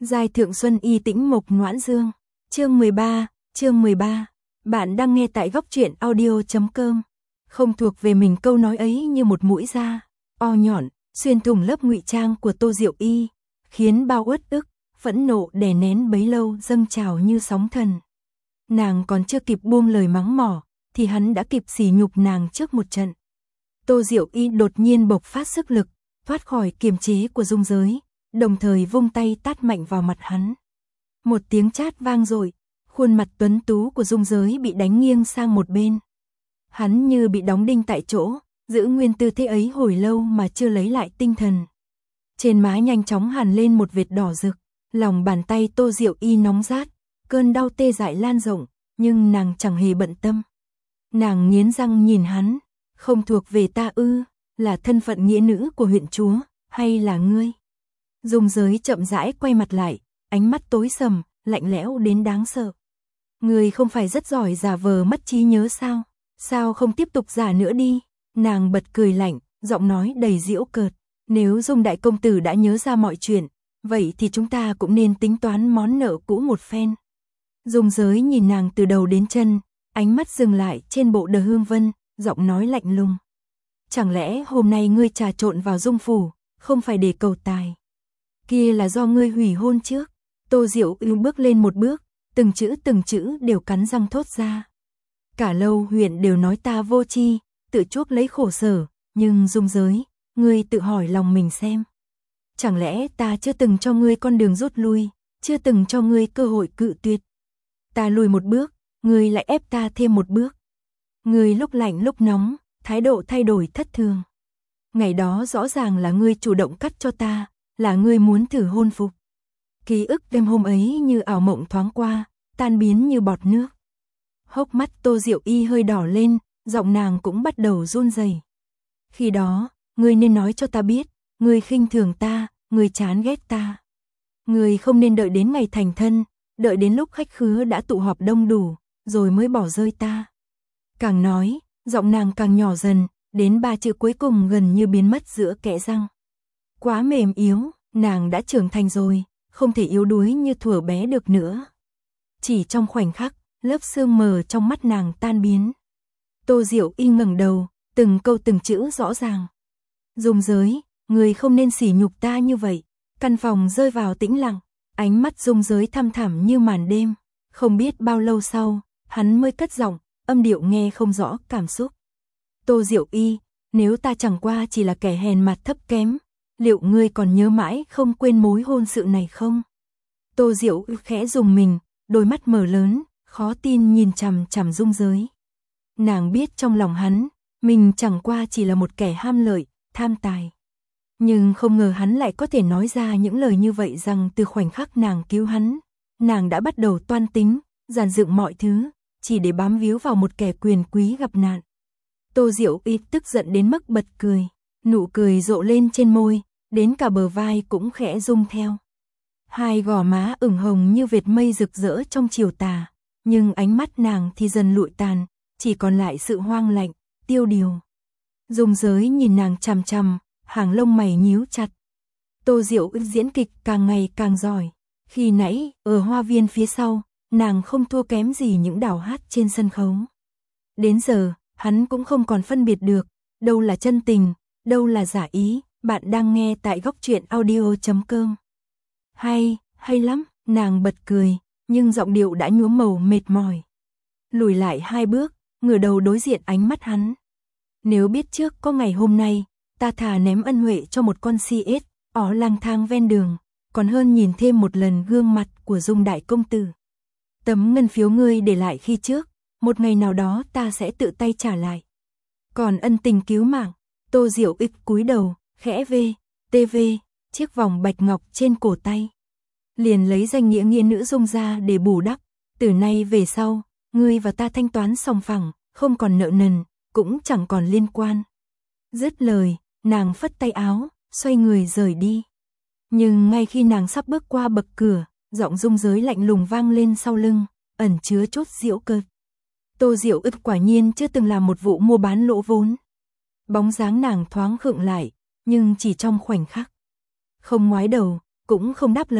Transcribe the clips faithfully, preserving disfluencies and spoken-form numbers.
Giai thượng xuân y tĩnh mộc noãn dương. Chương mười ba, chương mười ba. Bạn đang nghe tại góc truyện audio chấm com. Không thuộc về mình câu nói ấy như một mũi da o nhọn xuyên thủng lớp ngụy trang của Tô Diệu Y, khiến bao uất ức, phẫn nộ đè nén bấy lâu dâng trào như sóng thần. Nàng còn chưa kịp buông lời mắng mỏ, thì hắn đã kịp sỉ nhục nàng trước một trận. Tô Diệu Y đột nhiên bộc phát sức lực, thoát khỏi kiềm chế của dung giới, đồng thời vung tay tát mạnh vào mặt hắn. Một tiếng chát vang dội, khuôn mặt tuấn tú của dung giới bị đánh nghiêng sang một bên. Hắn như bị đóng đinh tại chỗ, giữ nguyên tư thế ấy hồi lâu mà chưa lấy lại tinh thần. Trên má nhanh chóng hằn lên một vệt đỏ rực, lòng bàn tay Tô Diệu Y nóng rát, cơn đau tê dại lan rộng, nhưng nàng chẳng hề bận tâm. Nàng nghiến răng nhìn hắn, không thuộc về ta ư, là thân phận nghĩa nữ của huyện chúa, hay là ngươi? Dung giới chậm rãi quay mặt lại, ánh mắt tối sầm, lạnh lẽo đến đáng sợ. Ngươi không phải rất giỏi giả vờ mất trí nhớ sao? Sao không tiếp tục giả nữa đi? Nàng bật cười lạnh, giọng nói đầy giễu cợt. Nếu Dung đại công tử đã nhớ ra mọi chuyện, vậy thì chúng ta cũng nên tính toán món nợ cũ một phen. Dung giới nhìn nàng từ đầu đến chân, ánh mắt dừng lại trên bộ Đờ Hương Vân, giọng nói lạnh lùng. Chẳng lẽ hôm nay ngươi trà trộn vào Dung phủ, không phải để cầu tài? Kia là do ngươi hủy hôn trước. Tô Diệu Y bước lên một bước, từng chữ từng chữ đều cắn răng thốt ra. Cả lâu huyện đều nói ta vô tri, tự chuốc lấy khổ sở, nhưng Dung giới, ngươi tự hỏi lòng mình xem. Chẳng lẽ ta chưa từng cho ngươi con đường rút lui, chưa từng cho ngươi cơ hội cự tuyệt? Ta lùi một bước, ngươi lại ép ta thêm một bước. Ngươi lúc lạnh lúc nóng, thái độ thay đổi thất thường. Ngày đó rõ ràng là ngươi chủ động cắt cho ta, là ngươi muốn thử hôn phục. Ký ức đêm hôm ấy như ảo mộng thoáng qua, tan biến như bọt nước. Hốc mắt Tô Diệu Y hơi đỏ lên, giọng nàng cũng bắt đầu run rẩy. Khi đó, ngươi nên nói cho ta biết, ngươi khinh thường ta, ngươi chán ghét ta. Ngươi không nên đợi đến ngày thành thân, đợi đến lúc khách khứa đã tụ họp đông đủ, rồi mới bỏ rơi ta. Càng nói, giọng nàng càng nhỏ dần, đến ba chữ cuối cùng gần như biến mất giữa kẽ răng. Quá mềm yếu, nàng đã trưởng thành rồi, không thể yếu đuối như thuở bé được nữa. Chỉ trong khoảnh khắc, lớp sương mờ trong mắt nàng tan biến. Tô Diệu Y ngẩng đầu, từng câu từng chữ rõ ràng. Dung giới, người không nên sỉ nhục ta như vậy. Căn phòng rơi vào tĩnh lặng, ánh mắt Dung giới thăm thẳm như màn đêm. Không biết bao lâu sau, hắn mới cất giọng, âm điệu nghe không rõ cảm xúc. Tô Diệu Y, nếu ta chẳng qua chỉ là kẻ hèn mặt thấp kém, liệu ngươi còn nhớ mãi không quên mối hôn sự này không? Tô Diệu Y khẽ rùng mình, đôi mắt mở lớn, khó tin nhìn chằm chằm Dung giới. Nàng biết trong lòng hắn, mình chẳng qua chỉ là một kẻ ham lợi, tham tài. Nhưng không ngờ hắn lại có thể nói ra những lời như vậy, rằng từ khoảnh khắc nàng cứu hắn, nàng đã bắt đầu toan tính, dàn dựng mọi thứ, chỉ để bám víu vào một kẻ quyền quý gặp nạn. Tô Diệu Y tức giận đến mức bật cười, nụ cười rộ lên trên môi, đến cả bờ vai cũng khẽ rung theo. Hai gò má ửng hồng như vệt mây rực rỡ trong chiều tà, nhưng ánh mắt nàng thì dần lụi tàn, chỉ còn lại sự hoang lạnh, tiêu điều. Dung giới nhìn nàng chằm chằm, hàng lông mày nhíu chặt. Tô Diệu Y diễn kịch càng ngày càng giỏi. Khi nãy, ở hoa viên phía sau, nàng không thua kém gì những đảo hát trên sân khấu. Đến giờ, hắn cũng không còn phân biệt được, đâu là chân tình, đâu là giả ý. Bạn đang nghe tại góc truyện audio chấm com. Hay, hay lắm, nàng bật cười, nhưng giọng điệu đã nhuốm màu mệt mỏi. Lùi lại hai bước, ngửa đầu đối diện ánh mắt hắn. Nếu biết trước có ngày hôm nay, ta thà ném ân huệ cho một con si ếch ó lang thang ven đường, còn hơn nhìn thêm một lần gương mặt của Dung đại công tử. Tấm ngân phiếu ngươi để lại khi trước, một ngày nào đó ta sẽ tự tay trả lại. Còn ân tình cứu mạng, Tô Diệu Y cúi đầu, khẽ vê, tê vê, chiếc vòng bạch ngọc trên cổ tay. Liền lấy danh nghĩa nghĩa nữ Dung ra để bù đắp, từ nay về sau, ngươi và ta thanh toán sòng phẳng, không còn nợ nần, cũng chẳng còn liên quan. Dứt lời, nàng phất tay áo, xoay người rời đi. Nhưng ngay khi nàng sắp bước qua bậc cửa, giọng Dung giới lạnh lùng vang lên sau lưng, ẩn chứa chút giễu cợt. Tô Diệu Y quả nhiên chưa từng làm một vụ mua bán lỗ vốn. Bóng dáng nàng thoáng khựng lại, nhưng chỉ trong khoảnh khắc. Không ngoái đầu, cũng không đáp lời,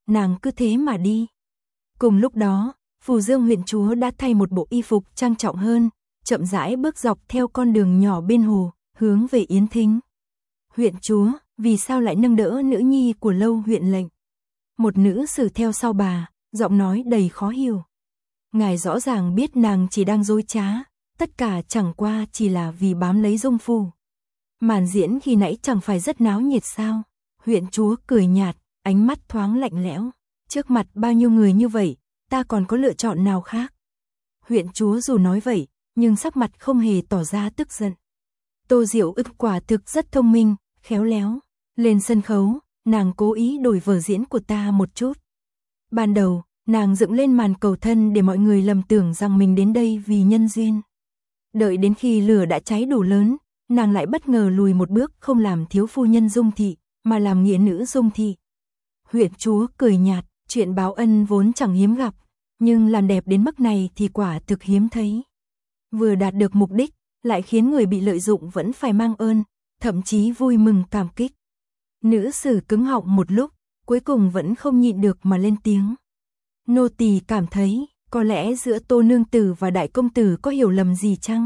nàng cứ thế mà đi. Cùng lúc đó, Phù Dương huyện chúa đã thay một bộ y phục trang trọng hơn, chậm rãi bước dọc theo con đường nhỏ bên hồ, hướng về Yến Thính. Huyện chúa, vì sao lại nâng đỡ nữ nhi của Lâu huyện lệnh? Một nữ sử theo sau bà, giọng nói đầy khó hiểu. Ngài rõ ràng biết nàng chỉ đang dối trá, tất cả chẳng qua chỉ là vì bám lấy Dung Phu. Màn diễn khi nãy chẳng phải rất náo nhiệt sao? Huyện chúa cười nhạt, ánh mắt thoáng lạnh lẽo. Trước mặt bao nhiêu người như vậy, ta còn có lựa chọn nào khác? Huyện chúa dù nói vậy, nhưng sắc mặt không hề tỏ ra tức giận. Tô Diệu ức quả thực rất thông minh, khéo léo. Lên sân khấu, nàng cố ý đổi vở diễn của ta một chút. Ban đầu, nàng dựng lên màn cầu thân để mọi người lầm tưởng rằng mình đến đây vì nhân duyên. Đợi đến khi lửa đã cháy đủ lớn, nàng lại bất ngờ lùi một bước, không làm thiếu phu nhân Dung Thị, mà làm nghĩa nữ Dung Thị. Huyện chúa cười nhạt, chuyện báo ân vốn chẳng hiếm gặp, nhưng làm đẹp đến mức này thì quả thực hiếm thấy. Vừa đạt được mục đích, lại khiến người bị lợi dụng vẫn phải mang ơn, thậm chí vui mừng cảm kích. Nữ sử cứng họng một lúc, cuối cùng vẫn không nhịn được mà lên tiếng. Nô tỳ cảm thấy, có lẽ giữa Tô nương tử và đại công tử có hiểu lầm gì chăng?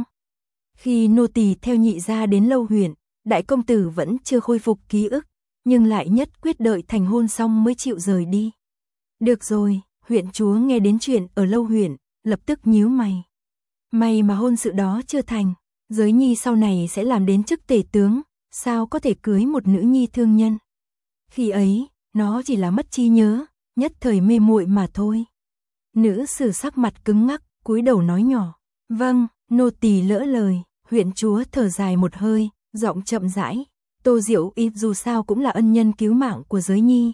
Khi nô tỳ theo nhị gia đến Lâu huyện, đại công tử vẫn chưa khôi phục ký ức, nhưng lại nhất quyết đợi thành hôn xong mới chịu rời đi. Được rồi, huyện chúa nghe đến chuyện ở Lâu huyện, lập tức nhíu mày. May mà hôn sự đó chưa thành, Giới Nhi sau này sẽ làm đến chức tể tướng, sao có thể cưới một nữ nhi thương nhân? Khi ấy, nó chỉ là mất trí nhớ, nhất thời mê muội mà thôi. Nữ sử sắc mặt cứng ngắc, cúi đầu nói nhỏ. Vâng, nô tỳ lỡ lời. Huyện chúa thở dài một hơi, giọng chậm rãi. Tô Diệu Y dù sao cũng là ân nhân cứu mạng của Giới Nhi.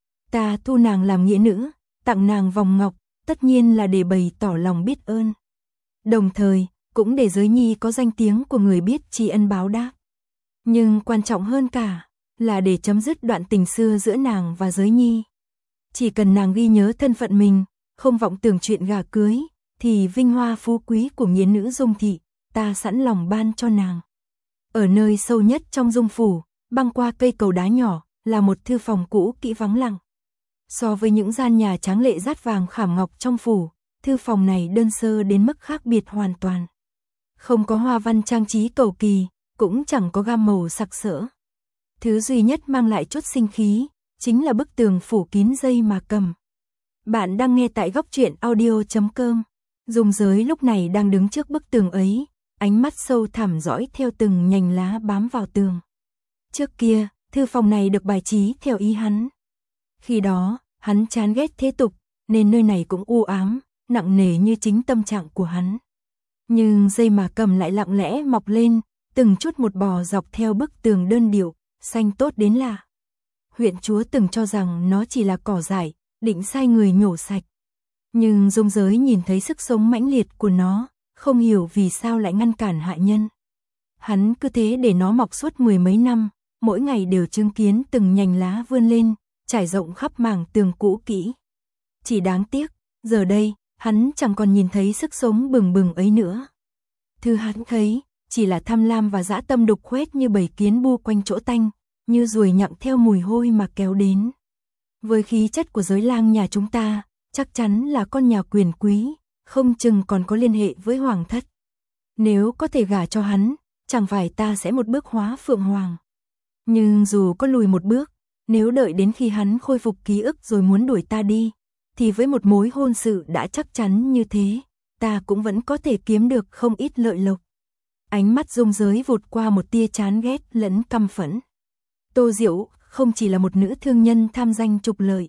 Ta thu nàng làm nghĩa nữ, tặng nàng vòng ngọc, tất nhiên là để bày tỏ lòng biết ơn. Đồng thời, cũng để Giới Nhi có danh tiếng của người biết tri ân báo đáp. Nhưng quan trọng hơn cả, là để chấm dứt đoạn tình xưa giữa nàng và Giới Nhi. Chỉ cần nàng ghi nhớ thân phận mình, không vọng tưởng chuyện gả cưới, thì vinh hoa phú quý của nghĩa nữ Dung Thị, ta sẵn lòng ban cho nàng. Ở nơi sâu nhất trong Dung phủ, băng qua cây cầu đá nhỏ, là một thư phòng cũ kỹ vắng lặng. So với những gian nhà tráng lệ dát vàng khảm ngọc trong phủ, thư phòng này đơn sơ đến mức khác biệt hoàn toàn. Không có hoa văn trang trí cầu kỳ, cũng chẳng có gam màu sặc sỡ. Thứ duy nhất mang lại chút sinh khí, chính là bức tường phủ kín dây mà cầm. Bạn đang nghe tại góc truyện audio chấm com. Dung Giới lúc này đang đứng trước bức tường ấy, ánh mắt sâu thẳm dõi theo từng nhành lá bám vào tường. Trước kia, thư phòng này được bài trí theo ý hắn. Khi đó, hắn chán ghét thế tục, nên nơi này cũng u ám, nặng nề như chính tâm trạng của hắn. Nhưng dây mà cầm lại lặng lẽ mọc lên, từng chút một bò dọc theo bức tường đơn điệu, xanh tốt đến lạ. Huyện chúa từng cho rằng nó chỉ là cỏ dại, định sai người nhổ sạch. Nhưng Dung Giới nhìn thấy sức sống mãnh liệt của nó, không hiểu vì sao lại ngăn cản hạ nhân. Hắn cứ thế để nó mọc suốt mười mấy năm, mỗi ngày đều chứng kiến từng nhành lá vươn lên, trải rộng khắp mảng tường cũ kỹ. Chỉ đáng tiếc, giờ đây, hắn chẳng còn nhìn thấy sức sống bừng bừng ấy nữa. Thứ hắn thấy, chỉ là tham lam và dã tâm đục khoét như bầy kiến bu quanh chỗ tanh, như ruồi nhặng theo mùi hôi mà kéo đến. Với khí chất của Giới Lang nhà chúng ta, chắc chắn là con nhà quyền quý, không chừng còn có liên hệ với hoàng thất. Nếu có thể gả cho hắn, chẳng phải ta sẽ một bước hóa phượng hoàng. Nhưng dù có lùi một bước, nếu đợi đến khi hắn khôi phục ký ức rồi muốn đuổi ta đi, thì với một mối hôn sự đã chắc chắn như thế, ta cũng vẫn có thể kiếm được không ít lợi lộc. Ánh mắt Dung Giới vụt qua một tia chán ghét lẫn căm phẫn. Tô Diệu không chỉ là một nữ thương nhân tham danh trục lợi,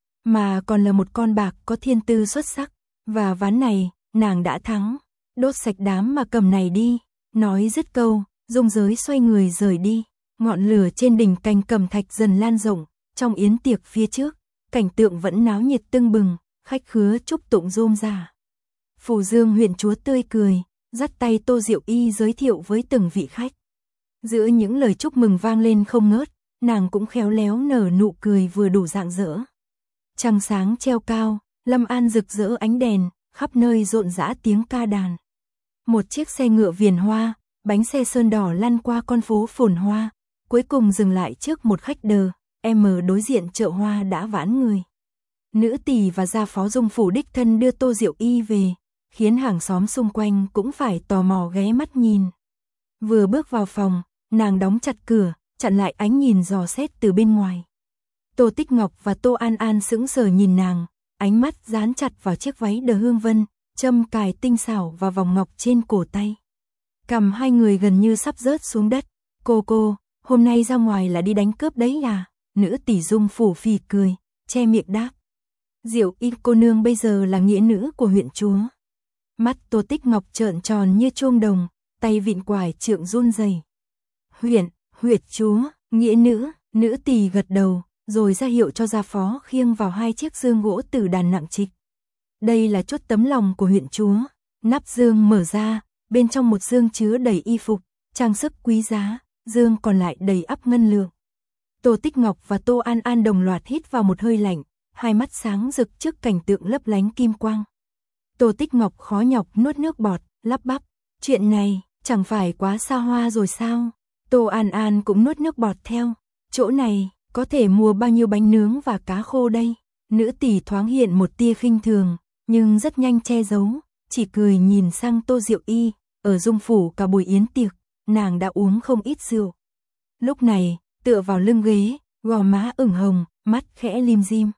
mà còn là một con bạc có thiên tư xuất sắc, và ván này, nàng đã thắng. Đốt sạch đám mà cầm này đi. Nói dứt câu, Dung Giới xoay người rời đi. Ngọn lửa trên đỉnh cành cẩm thạch dần lan rộng, trong yến tiệc phía trước, cảnh tượng vẫn náo nhiệt tưng bừng, khách khứa chúc tụng rôm rả. Phù Dương huyện chúa tươi cười, dắt tay Tô Diệu Y giới thiệu với từng vị khách. Giữa những lời chúc mừng vang lên không ngớt, nàng cũng khéo léo nở nụ cười vừa đủ rạng rỡ. Trăng sáng treo cao, Lâm An rực rỡ ánh đèn, khắp nơi rộn rã tiếng ca đàn. Một chiếc xe ngựa viền hoa, bánh xe sơn đỏ lăn qua con phố phồn hoa, cuối cùng dừng lại trước một khách đờ, em đối diện chợ hoa đã vãn người. nữ tỳ và gia phó Dung phủ đích thân đưa Tô Diệu Y về, khiến hàng xóm xung quanh cũng phải tò mò ghé mắt nhìn. Vừa bước vào phòng, nàng đóng chặt cửa, chặn lại ánh nhìn dò xét từ bên ngoài. Tô Tích Ngọc và Tô An An sững sờ nhìn nàng, ánh mắt dán chặt vào chiếc váy đờ hương vân, châm cài tinh xảo và vòng ngọc trên cổ tay. Cằm hai người gần như sắp rớt xuống đất. Cô cô, hôm nay ra ngoài là đi đánh cướp đấy à? Nữ tỷ Dung phủ phì cười, che miệng đáp. Diệu Y cô nương bây giờ là nghĩa nữ của huyện chúa. Mắt Tô Tích Ngọc trợn tròn như chuông đồng, tay vịn quải trượng run rẩy. Huyện, huyệt chúa, nghĩa nữ, nữ tỷ gật đầu, rồi ra hiệu cho gia phó khiêng vào hai chiếc dương gỗ tử đàn nặng trịch. Đây là chốt tấm lòng của huyện chúa. Nắp dương mở ra, bên trong một dương chứa đầy y phục, trang sức quý giá, dương còn lại đầy ắp ngân lượng. Tô Tích Ngọc và Tô An An đồng loạt hít vào một hơi lạnh, hai mắt sáng rực trước cảnh tượng lấp lánh kim quang. Tô Tích Ngọc khó nhọc nuốt nước bọt, lắp bắp, chuyện này chẳng phải quá xa hoa rồi sao? Tô An An cũng nuốt nước bọt theo, chỗ này có thể mua bao nhiêu bánh nướng và cá khô đây? Nữ tỷ thoáng hiện một tia khinh thường, nhưng rất nhanh che giấu, chỉ cười nhìn sang Tô Diệu Y. Ở Dung phủ cả buổi yến tiệc, nàng đã uống không ít rượu. Lúc này, tựa vào lưng ghế, gò má ửng hồng, mắt khẽ lim dim.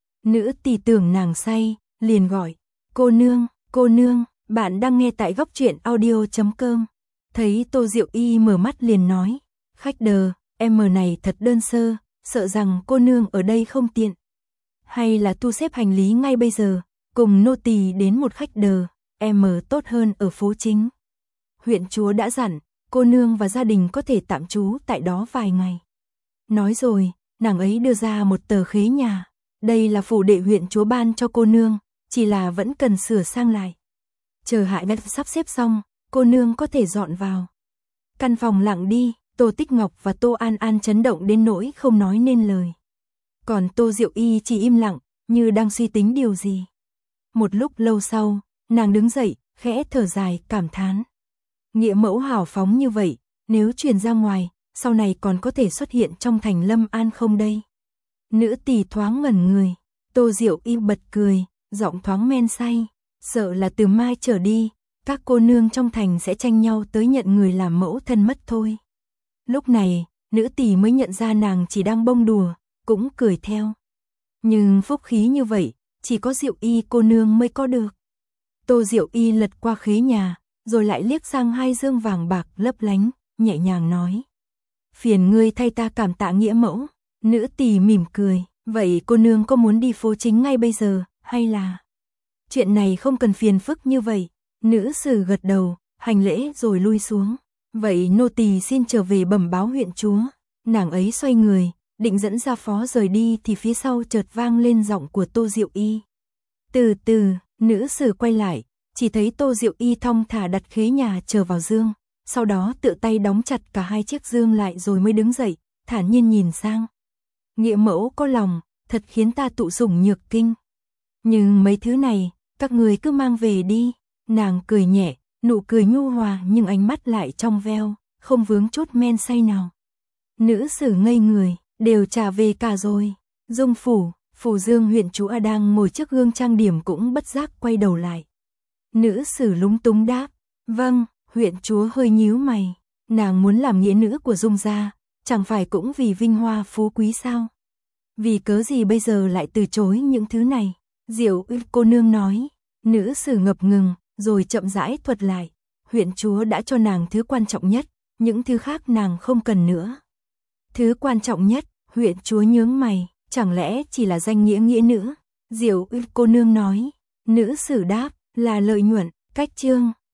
Nữ tỷ tưởng nàng say, liền gọi, cô nương, cô nương, bạn đang nghe tại góc truyện audio chấm com. Thấy Tô Diệu Y mở mắt liền nói, khách đờ, em này thật đơn sơ, sợ rằng cô nương ở đây không tiện. Hay là thu xếp hành lý ngay bây giờ, cùng nô tỳ đến một khách đờ, em tốt hơn ở phố chính. Huyện chúa đã dặn, cô nương và gia đình có thể tạm trú tại đó vài ngày. Nói rồi, nàng ấy đưa ra một tờ khế nhà. Đây là phủ đệ huyện chúa ban cho cô nương, chỉ là vẫn cần sửa sang lại. Chờ Hại Ngất sắp xếp xong, cô nương có thể dọn vào. Căn phòng lặng đi, Tô Tích Ngọc và Tô An An chấn động đến nỗi không nói nên lời. Còn Tô Diệu Y chỉ im lặng, như đang suy tính điều gì. Một lúc lâu sau, nàng đứng dậy, khẽ thở dài, cảm thán. Nghĩa mẫu hào phóng như vậy, nếu truyền ra ngoài, sau này còn có thể xuất hiện trong thành Lâm An không đây? Nữ tỷ thoáng ngẩn người, Tô Diệu Y bật cười, giọng thoáng men say, sợ là từ mai trở đi, các cô nương trong thành sẽ tranh nhau tới nhận người làm mẫu thân mất thôi. Lúc này, nữ tỷ mới nhận ra nàng chỉ đang bông đùa, cũng cười theo. Nhưng phúc khí như vậy, chỉ có Diệu Y cô nương mới có được. Tô Diệu Y lật qua khế nhà, rồi lại liếc sang hai dương vàng bạc lấp lánh, nhẹ nhàng nói. Phiền ngươi thay ta cảm tạ nghĩa mẫu. Nữ tỷ mỉm cười, vậy cô nương có muốn đi phố chính ngay bây giờ, hay là... Chuyện này không cần phiền phức như vậy. Nữ sử gật đầu, hành lễ rồi lui xuống. Vậy nô tỳ xin trở về bẩm báo huyện chúa. Nàng ấy xoay người, định dẫn gia phó rời đi thì phía sau chợt vang lên giọng của Tô Diệu Y. Từ từ, nữ sử quay lại, chỉ thấy Tô Diệu Y thong thả đặt khế nhà chờ vào dương, sau đó tự tay đóng chặt cả hai chiếc dương lại rồi mới đứng dậy, thản nhiên nhìn sang. Nghĩa mẫu có lòng, thật khiến ta tụ sủng nhược kinh. Nhưng mấy thứ này, các người cứ mang về đi. Nàng cười nhẹ, nụ cười nhu hòa nhưng ánh mắt lại trong veo, không vướng chút men say nào. Nữ sử ngây người, đều trả về cả rồi. Dung phủ, phủ dương huyện chúa đang ngồi trước gương trang điểm cũng bất giác quay đầu lại. Nữ sử lúng túng đáp, vâng. Huyện chúa hơi nhíu mày, nàng muốn làm nghĩa nữ của Dung gia, chẳng phải cũng vì vinh hoa phú quý sao? Vì cớ gì bây giờ lại từ chối những thứ này? Diệu Y cô nương nói. Nữ sử ngập ngừng, rồi chậm rãi thuật lại. Huyện chúa đã cho nàng thứ quan trọng nhất, những thứ khác nàng không cần nữa. Thứ quan trọng nhất, huyện chúa nhướng mày, chẳng lẽ chỉ là danh nghĩa nghĩa nữ? Diệu Y cô nương nói. Nữ sử đáp, là lợi nhuận, cách chương.